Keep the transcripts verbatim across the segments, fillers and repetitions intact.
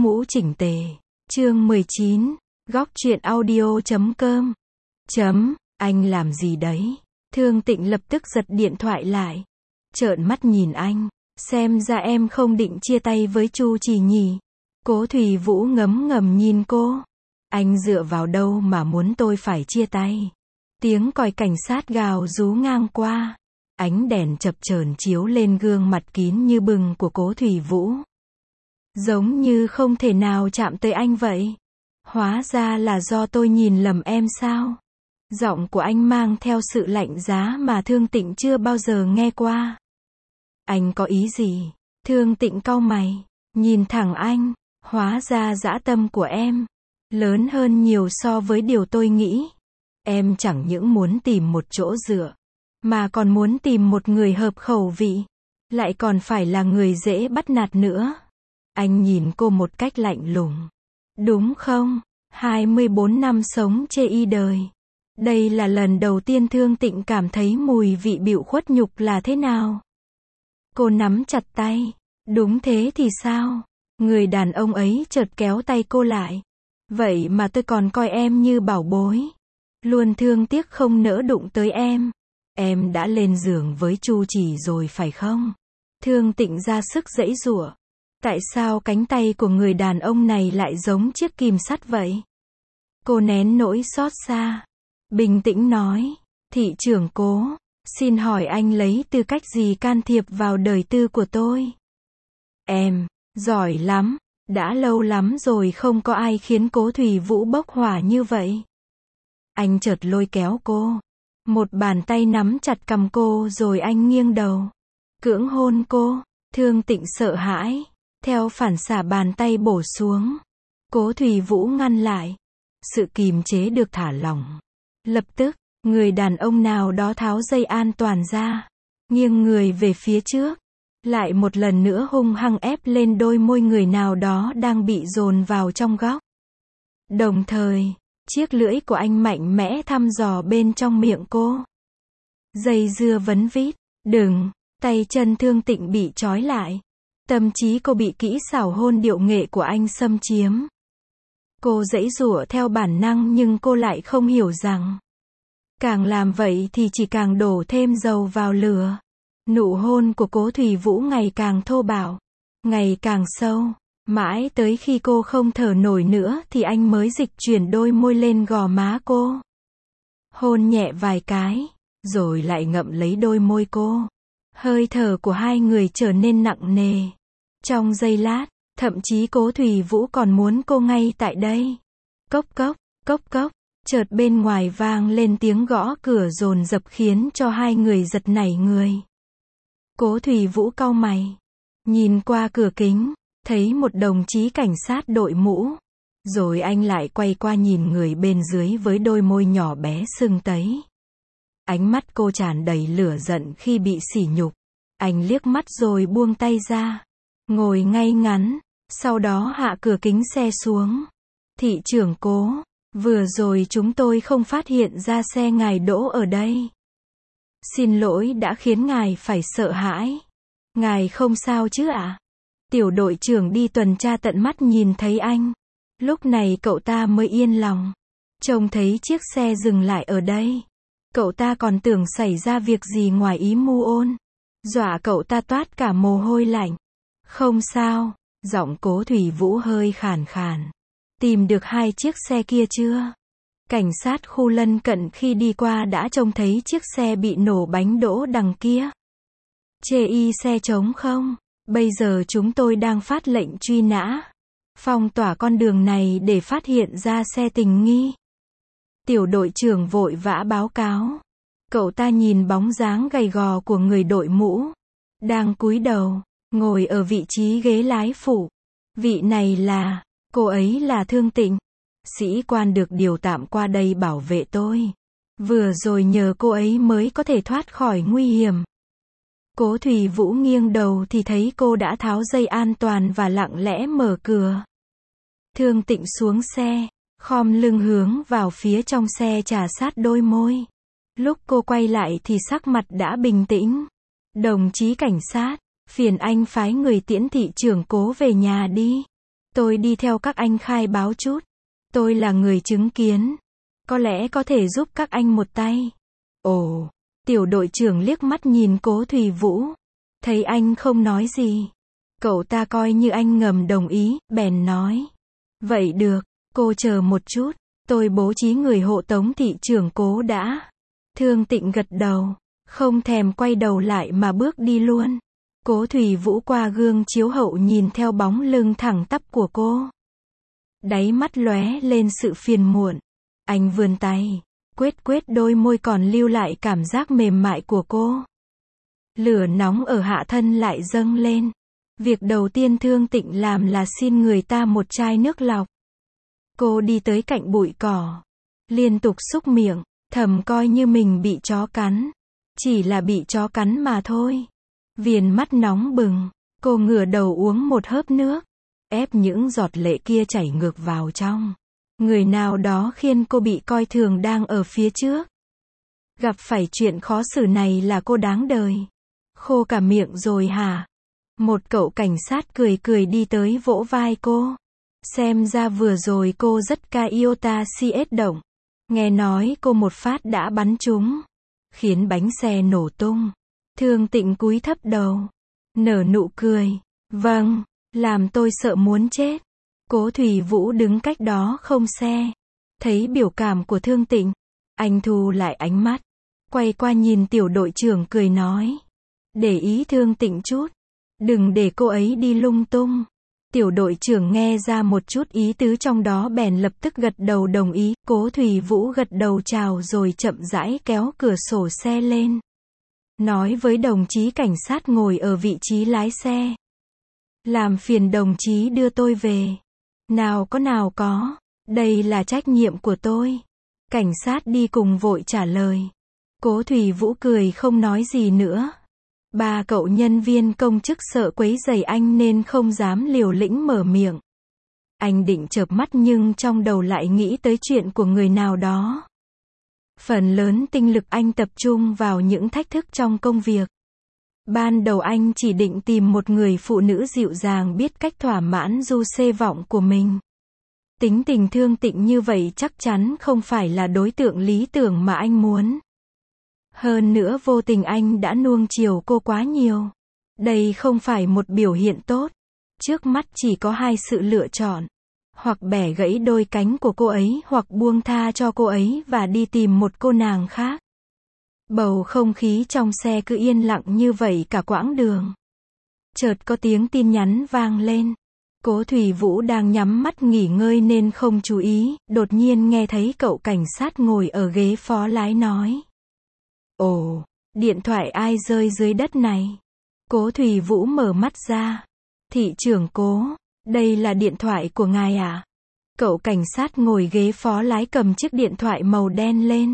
mũ chỉnh tề. Chương mười chín, góc truyện audio chấm com. Chấm, anh làm gì đấy? Thương Tịnh lập tức giật điện thoại lại. Trợn mắt nhìn anh, xem ra em không định chia tay với Chu Chỉ nhỉ? Cố Thủy Vũ ngấm ngầm nhìn cô. Anh dựa vào đâu mà muốn tôi phải chia tay? Tiếng còi cảnh sát gào rú ngang qua. Ánh đèn chập chờn chiếu lên gương mặt kín như bừng của Cố Thủy Vũ. Giống như không thể nào chạm tới anh vậy. Hóa ra là do tôi nhìn lầm em sao? Giọng của anh mang theo sự lạnh giá mà Thương Tịnh chưa bao giờ nghe qua. Anh có ý gì? Thương Tịnh cau mày, nhìn thẳng anh. Hóa ra dã tâm của em lớn hơn nhiều so với điều tôi nghĩ. Em chẳng những muốn tìm một chỗ dựa, mà còn muốn tìm một người hợp khẩu vị, lại còn phải là người dễ bắt nạt nữa. Anh nhìn cô một cách lạnh lùng. Đúng không? hai mươi bốn năm sống chê y đời. Đây là lần đầu tiên Thương Tịnh cảm thấy mùi vị bịu khuất nhục là thế nào. Cô nắm chặt tay. Đúng thế thì sao? Người đàn ông ấy chợt kéo tay cô lại. Vậy mà tôi còn coi em như bảo bối. Luôn thương tiếc không nỡ đụng tới em. Em đã lên giường với Chu Chỉ rồi phải không? Thương Tịnh ra sức giãy giụa. Tại sao cánh tay của người đàn ông này lại giống chiếc kìm sắt vậy? Cô nén nỗi xót xa. Bình tĩnh nói. Thị trưởng Cố, xin hỏi anh lấy tư cách gì can thiệp vào đời tư của tôi? Em, giỏi lắm. Đã lâu lắm rồi không có ai khiến Cố Thủy Vũ bốc hỏa như vậy. Anh chợt lôi kéo cô. Một bàn tay nắm chặt cằm cô rồi anh nghiêng đầu. Cưỡng hôn cô. Thương Tịnh sợ hãi. Theo phản xạ bàn tay bổ xuống. Cố Thủy Vũ ngăn lại. Sự kìm chế được thả lỏng. Lập tức, người đàn ông nào đó tháo dây an toàn ra. Nghiêng người về phía trước. Lại một lần nữa hung hăng ép lên đôi môi người nào đó đang bị dồn vào trong góc. Đồng thời, chiếc lưỡi của anh mạnh mẽ thăm dò bên trong miệng cô. Dây dưa vấn vít. Đừng, tay chân Thương Tịnh bị trói lại. Tâm trí cô bị kỹ xảo hôn điệu nghệ của anh xâm chiếm. Cô giãy giụa theo bản năng nhưng cô lại không hiểu rằng càng làm vậy thì chỉ càng đổ thêm dầu vào lửa. Nụ hôn của Cố Thủy Vũ ngày càng thô bạo, ngày càng sâu, mãi tới khi cô không thở nổi nữa thì anh mới dịch chuyển đôi môi lên gò má cô. Hôn nhẹ vài cái, rồi lại ngậm lấy đôi môi cô. Hơi thở của hai người trở nên nặng nề. Trong giây lát, thậm chí Cố Thủy Vũ còn muốn cô ngay tại đây. Cốc cốc, cốc cốc, chợt bên ngoài vang lên tiếng gõ cửa dồn dập khiến cho hai người giật nảy người. Cố Thủy Vũ cau mày, nhìn qua cửa kính, thấy một đồng chí cảnh sát đội mũ. Rồi anh lại quay qua nhìn người bên dưới với đôi môi nhỏ bé sưng tấy. Ánh mắt cô tràn đầy lửa giận khi bị sỉ nhục. Anh liếc mắt rồi buông tay ra, ngồi ngay ngắn, sau đó hạ cửa kính xe xuống. Thị trưởng Cố, vừa rồi chúng tôi không phát hiện ra xe ngài đỗ ở đây. Xin lỗi đã khiến ngài phải sợ hãi. Ngài không sao chứ ạ? Tiểu đội trưởng đi tuần tra tận mắt nhìn thấy anh. Lúc này cậu ta mới yên lòng. Trông thấy chiếc xe dừng lại ở đây. Cậu ta còn tưởng xảy ra việc gì ngoài ý mưu ôn. Dọa cậu ta toát cả mồ hôi lạnh. Không sao, giọng Cố Thủy Vũ hơi khàn khàn. Tìm được hai chiếc xe kia chưa? Cảnh sát khu lân cận khi đi qua đã trông thấy chiếc xe bị nổ bánh đỗ đằng kia. Chê y xe trống không? Bây giờ chúng tôi đang phát lệnh truy nã. Phong tỏa con đường này để phát hiện ra xe tình nghi. Tiểu đội trưởng vội vã báo cáo. Cậu ta nhìn bóng dáng gầy gò của người đội mũ. Đang cúi đầu, ngồi ở vị trí ghế lái phụ. Vị này là, cô ấy là Thương Tịnh. Sĩ quan được điều tạm qua đây bảo vệ tôi. Vừa rồi nhờ cô ấy mới có thể thoát khỏi nguy hiểm. Cố Thủy Vũ nghiêng đầu thì thấy cô đã tháo dây an toàn và lặng lẽ mở cửa. Thương Tịnh xuống xe, khom lưng hướng vào phía trong xe trà sát đôi môi. Lúc cô quay lại thì sắc mặt đã bình tĩnh. Đồng chí cảnh sát, phiền anh phái người tiễn thị trưởng Cố về nhà đi. Tôi đi theo các anh khai báo chút. Tôi là người chứng kiến. Có lẽ có thể giúp các anh một tay. Ồ, tiểu đội trưởng liếc mắt nhìn Cố Thủy Vũ. Thấy anh không nói gì. Cậu ta coi như anh ngầm đồng ý, bèn nói. Vậy được, cô chờ một chút. Tôi bố trí người hộ tống thị trưởng Cố đã. Thương Tịnh gật đầu. Không thèm quay đầu lại mà bước đi luôn. Cố Thủy Vũ qua gương chiếu hậu nhìn theo bóng lưng thẳng tắp của cô. Đáy mắt lóe lên sự phiền muộn. Anh vươn tay, quết quết đôi môi còn lưu lại cảm giác mềm mại của cô. Lửa nóng ở hạ thân lại dâng lên. Việc đầu tiên Thương Tịnh làm là xin người ta một chai nước lọc. Cô đi tới cạnh bụi cỏ, liên tục xúc miệng, thầm coi như mình bị chó cắn. Chỉ là bị chó cắn mà thôi. Viền mắt nóng bừng, cô ngửa đầu uống một hớp nước, ép những giọt lệ kia chảy ngược vào trong. Người nào đó khiến cô bị coi thường đang ở phía trước. Gặp phải chuyện khó xử này là cô đáng đời. Khô cả miệng rồi hả? Một cậu cảnh sát cười cười đi tới vỗ vai cô. Xem ra vừa rồi cô rất ca iota cs động. Nghe nói cô một phát đã bắn trúng, khiến bánh xe nổ tung. Thương Tịnh cúi thấp đầu, nở nụ cười. Vâng, làm tôi sợ muốn chết. Cố Thủy Vũ đứng cách đó không xe. Thấy biểu cảm của Thương Tịnh, anh thu lại ánh mắt, quay qua nhìn tiểu đội trưởng cười nói. Để ý Thương Tịnh chút, đừng để cô ấy đi lung tung. Tiểu đội trưởng nghe ra một chút ý tứ trong đó bèn lập tức gật đầu đồng ý. Cố Thủy Vũ gật đầu chào rồi chậm rãi kéo cửa sổ xe lên. Nói với đồng chí cảnh sát ngồi ở vị trí lái xe. Làm phiền đồng chí đưa tôi về. Nào có nào có, đây là trách nhiệm của tôi. Cảnh sát đi cùng vội trả lời. Cố Thủy Vũ cười không nói gì nữa. Ba cậu nhân viên công chức sợ quấy rầy anh nên không dám liều lĩnh mở miệng. Anh định chợp mắt nhưng trong đầu lại nghĩ tới chuyện của người nào đó. Phần lớn tinh lực anh tập trung vào những thách thức trong công việc. Ban đầu anh chỉ định tìm một người phụ nữ dịu dàng biết cách thỏa mãn du xê vọng của mình. Tính tình Thương Tịnh như vậy chắc chắn không phải là đối tượng lý tưởng mà anh muốn. Hơn nữa vô tình anh đã nuông chiều cô quá nhiều. Đây không phải một biểu hiện tốt. Trước mắt chỉ có hai sự lựa chọn. Hoặc bẻ gãy đôi cánh của cô ấy hoặc buông tha cho cô ấy và đi tìm một cô nàng khác. Bầu không khí trong xe cứ yên lặng như vậy cả quãng đường. Chợt có tiếng tin nhắn vang lên. Cố Thủy Vũ đang nhắm mắt nghỉ ngơi nên không chú ý, đột nhiên nghe thấy cậu cảnh sát ngồi ở ghế phó lái nói. Ồ, điện thoại ai rơi dưới đất này? Cố Thủy Vũ mở mắt ra. Thị trưởng Cố, đây là điện thoại của ngài à? Cậu cảnh sát ngồi ghế phó lái cầm chiếc điện thoại màu đen lên.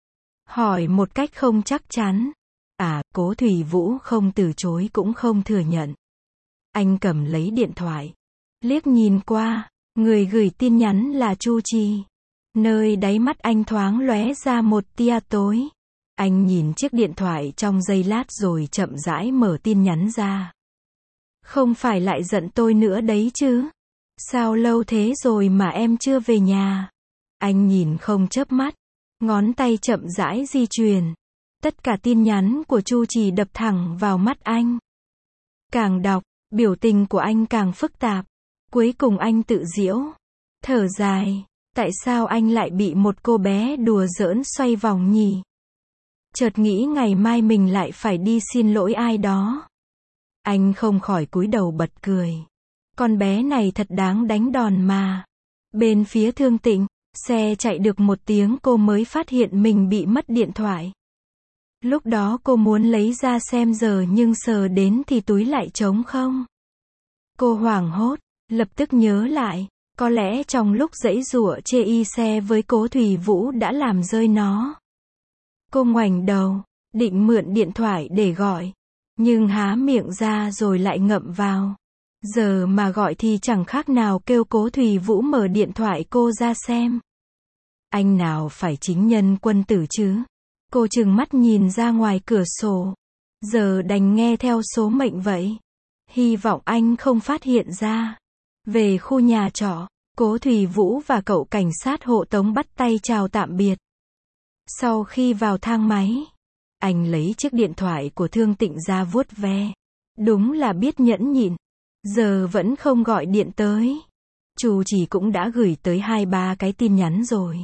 Hỏi một cách không chắc chắn. À, Cố Thủy Vũ không từ chối cũng không thừa nhận. Anh cầm lấy điện thoại. Liếc nhìn qua, người gửi tin nhắn là Chu Trì. Nơi đáy mắt anh thoáng lóe ra một tia tối. Anh nhìn chiếc điện thoại trong giây lát rồi chậm rãi mở tin nhắn ra. Không phải lại giận tôi nữa đấy chứ? Sao lâu thế rồi mà em chưa về nhà? Anh nhìn không chớp mắt. Ngón tay chậm rãi di chuyển. Tất cả tin nhắn của Chu Trì đập thẳng vào mắt anh. Càng đọc, biểu tình của anh càng phức tạp. Cuối cùng anh tự giễu. Thở dài. Tại sao anh lại bị một cô bé đùa giỡn xoay vòng nhỉ? Chợt nghĩ ngày mai mình lại phải đi xin lỗi ai đó. Anh không khỏi cúi đầu bật cười. Con bé này thật đáng đánh đòn mà. Bên phía Thương Tịnh, xe chạy được một tiếng cô mới phát hiện mình bị mất điện thoại. Lúc đó cô muốn lấy ra xem giờ nhưng sờ đến thì túi lại trống không. Cô hoảng hốt, lập tức nhớ lại, có lẽ trong lúc giãy giụa chê y xe với Cố Thủy Vũ đã làm rơi nó. Cô ngoảnh đầu, định mượn điện thoại để gọi, nhưng há miệng ra rồi lại ngậm vào. Giờ mà gọi thì chẳng khác nào kêu Cố Thủy Vũ mở điện thoại cô ra xem. Anh nào phải chính nhân quân tử chứ? Cô trừng mắt nhìn ra ngoài cửa sổ. Giờ đành nghe theo số mệnh vậy. Hy vọng anh không phát hiện ra. Về khu nhà trọ, Cố Thủy Vũ và cậu cảnh sát hộ tống bắt tay chào tạm biệt. Sau khi vào thang máy, anh lấy chiếc điện thoại của Thương Tịnh ra vuốt ve. Đúng là biết nhẫn nhịn. Giờ vẫn không gọi điện tới. Chu Chỉ cũng đã gửi tới hai ba cái tin nhắn rồi.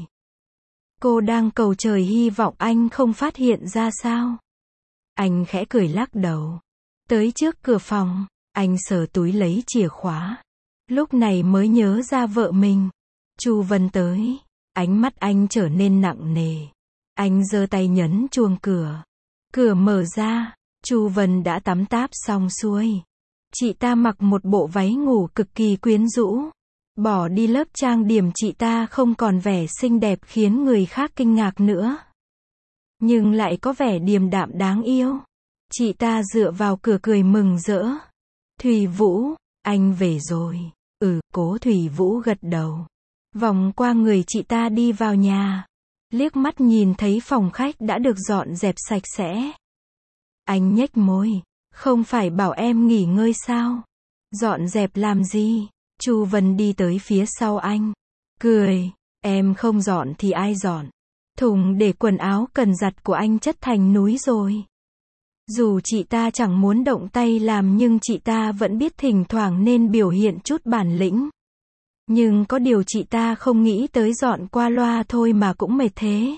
Cô đang cầu trời hy vọng anh không phát hiện ra sao. Anh khẽ cười lắc đầu. Tới trước cửa phòng, anh sờ túi lấy chìa khóa. Lúc này mới nhớ ra vợ mình. Chu Vân tới. Ánh mắt anh trở nên nặng nề. Anh giơ tay nhấn chuông cửa. Cửa mở ra. Chu Vân đã tắm táp xong xuôi. Chị ta mặc một bộ váy ngủ cực kỳ quyến rũ. Bỏ đi lớp trang điểm, chị ta không còn vẻ xinh đẹp khiến người khác kinh ngạc nữa. Nhưng lại có vẻ điềm đạm đáng yêu. Chị ta dựa vào cửa cười mừng rỡ. Thủy Vũ, anh về rồi. Ừ, Cố Thủy Vũ gật đầu. Vòng qua người chị ta đi vào nhà. Liếc mắt nhìn thấy phòng khách đã được dọn dẹp sạch sẽ. Anh nhếch môi. Không phải bảo em nghỉ ngơi sao? Dọn dẹp làm gì? Chu Vân đi tới phía sau anh. Cười. Em không dọn thì ai dọn? Thùng để quần áo cần giặt của anh chất thành núi rồi. Dù chị ta chẳng muốn động tay làm nhưng chị ta vẫn biết thỉnh thoảng nên biểu hiện chút bản lĩnh. Nhưng có điều chị ta không nghĩ tới dọn qua loa thôi mà cũng mệt thế.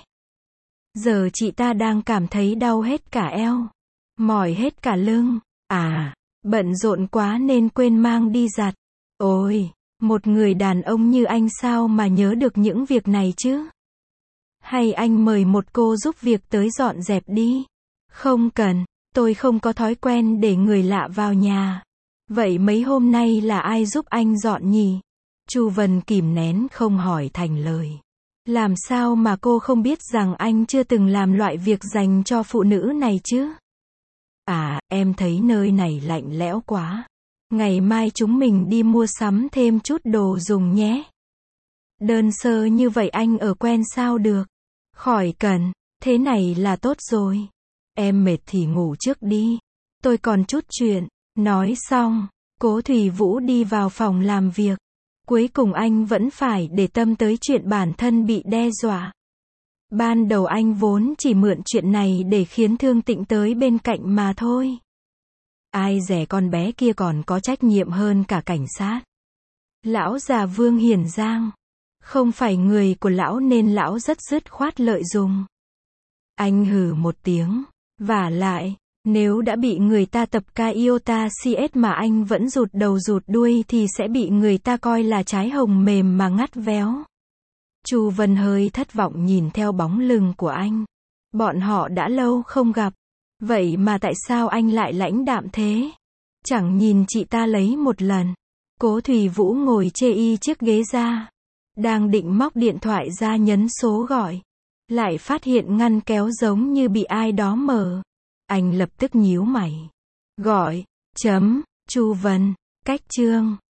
Giờ chị ta đang cảm thấy đau hết cả eo. Mỏi hết cả lưng. À, bận rộn quá nên quên mang đi giặt. Ôi, một người đàn ông như anh sao mà nhớ được những việc này chứ? Hay anh mời một cô giúp việc tới dọn dẹp đi? Không cần, tôi không có thói quen để người lạ vào nhà. Vậy mấy hôm nay là ai giúp anh dọn nhỉ? Chu Vân kìm nén không hỏi thành lời. Làm sao mà cô không biết rằng anh chưa từng làm loại việc dành cho phụ nữ này chứ? À, em thấy nơi này lạnh lẽo quá. Ngày mai chúng mình đi mua sắm thêm chút đồ dùng nhé. Đơn sơ như vậy anh ở quen sao được? Khỏi cần, thế này là tốt rồi. Em mệt thì ngủ trước đi. Tôi còn chút chuyện. Nói xong, Cố Thủy Vũ đi vào phòng làm việc. Cuối cùng anh vẫn phải để tâm tới chuyện bản thân bị đe dọa. Ban đầu anh vốn chỉ mượn chuyện này để khiến Thương Tịnh tới bên cạnh mà thôi. Ai dè con bé kia còn có trách nhiệm hơn cả cảnh sát. Lão già Vương Hiển Giang. Không phải người của lão nên lão rất dứt khoát lợi dụng. Anh hừ một tiếng. Vả lại, nếu đã bị người ta tập ca iota cs mà anh vẫn rụt đầu rụt đuôi thì sẽ bị người ta coi là trái hồng mềm mà ngắt véo. Chu Vân hơi thất vọng nhìn theo bóng lưng của anh. Bọn họ đã lâu không gặp. Vậy mà tại sao anh lại lãnh đạm thế? Chẳng nhìn chị ta lấy một lần. Cố Thủy Vũ ngồi chê y chiếc ghế ra. Đang định móc điện thoại ra nhấn số gọi. Lại phát hiện ngăn kéo giống như bị ai đó mở. Anh lập tức nhíu mày. Gọi, chấm, Chu Vân, cách chương.